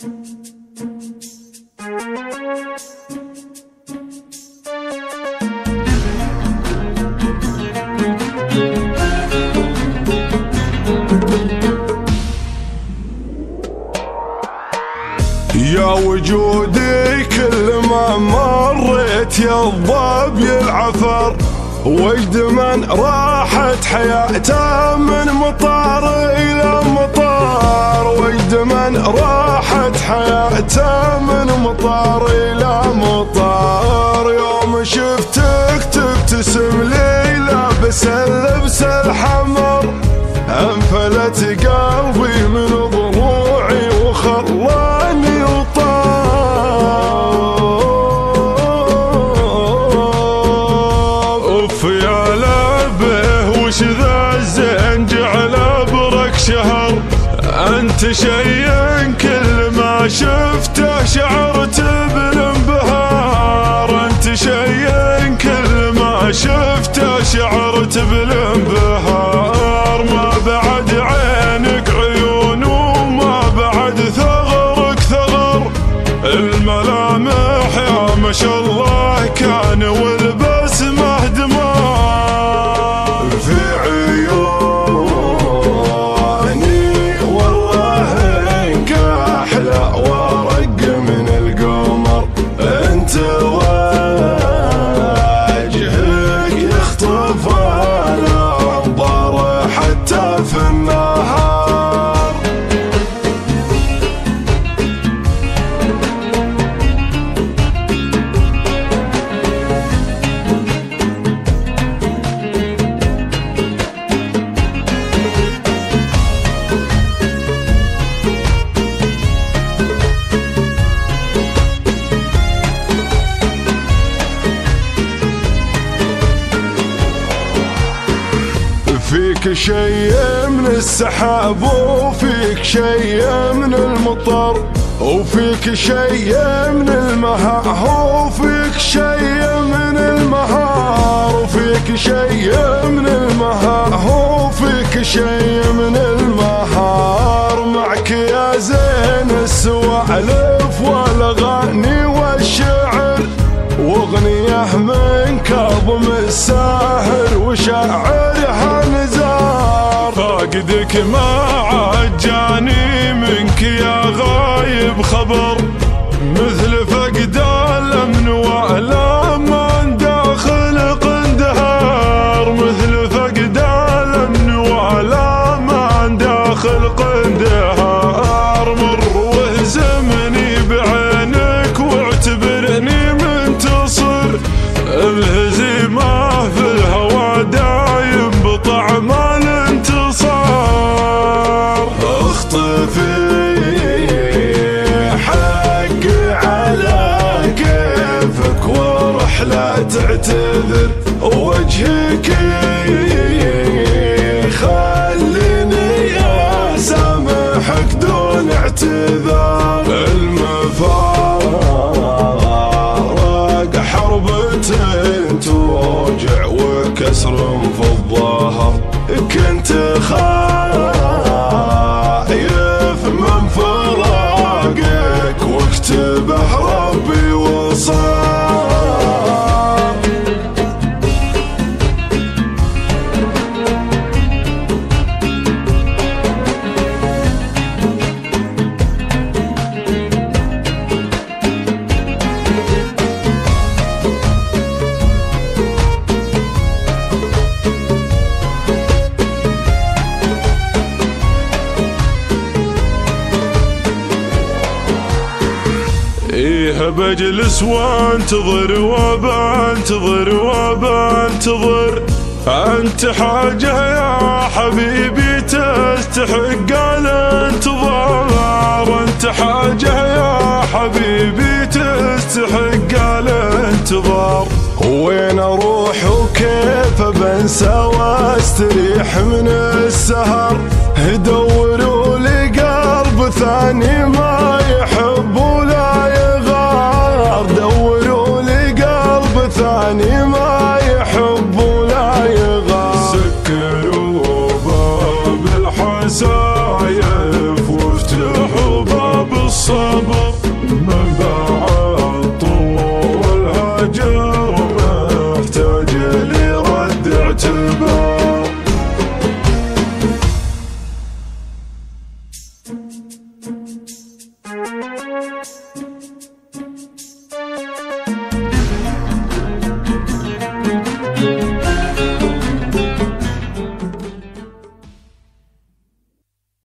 يا وجودي كل ما مريت يا الضب العفر، وجد من راحت حياته من مطار إلى مطار، وجد من راحت حياته من مطار إلى مطار. يوم شفتك تبتسم لي لابس اللبس الحمر، انفلت قلبي من ضلوعي وخلاني اوف يا لبه وش ذا الزين جعل ابرك شهر، انت شي كل ما شفته شعرت بالانبهار، انت شي كل ما شفته شعرت بالانبهار. ما بعد عينك عيون وما بعد ثغرك ثغر، الملامح يا ما شاء الله كان والبسمه دمار. في عيوني والله انك احلى ورق من القمر، انت وجهك يخطف الانظار حتى في النهار. فيك شي من السحاب وفيك شي من المطر، وفيك شي من المها وفيك شي من المهار، وفيك شي من المها وفيك شي من المهار. معك يا زين السوالف والاغاني والشعر، واغنيه من كاظم الساهر وشاعرها نزار. فاقدك ما عجاني منك يا غايب خبر، مثل فقد الامن والامان داخل قندهار، مثل فقد الامن والامان داخل قندهار. مر واهزمني بعينك واعتبرني منتصر، الهزيمة في الهوى دايم بطعم الانتصار. اخطفي حقي على كيفك وارح لا تعتذر، وجهك خليني اسامحك دون اعتذار. المفارق حربتين توجع وكسر في الظهر، كنت خايف من فراقك واكتبه ربي وصار. إيه بجلس وانتظر وبنتظر وبنتظر، أنت حاجة يا حبيبي تستحق الانتظار، أنت حاجة يا حبيبي تستحق الانتظار. وين اروح وكيف بنسى واستريح من السهر، دوروا لي قلب ثاني ما يحب ولا يغار، دوروا لي قلب ثاني ما يحب ولا يغار. سكروا باب الحسايف وافتحوا باب الصبر، تبع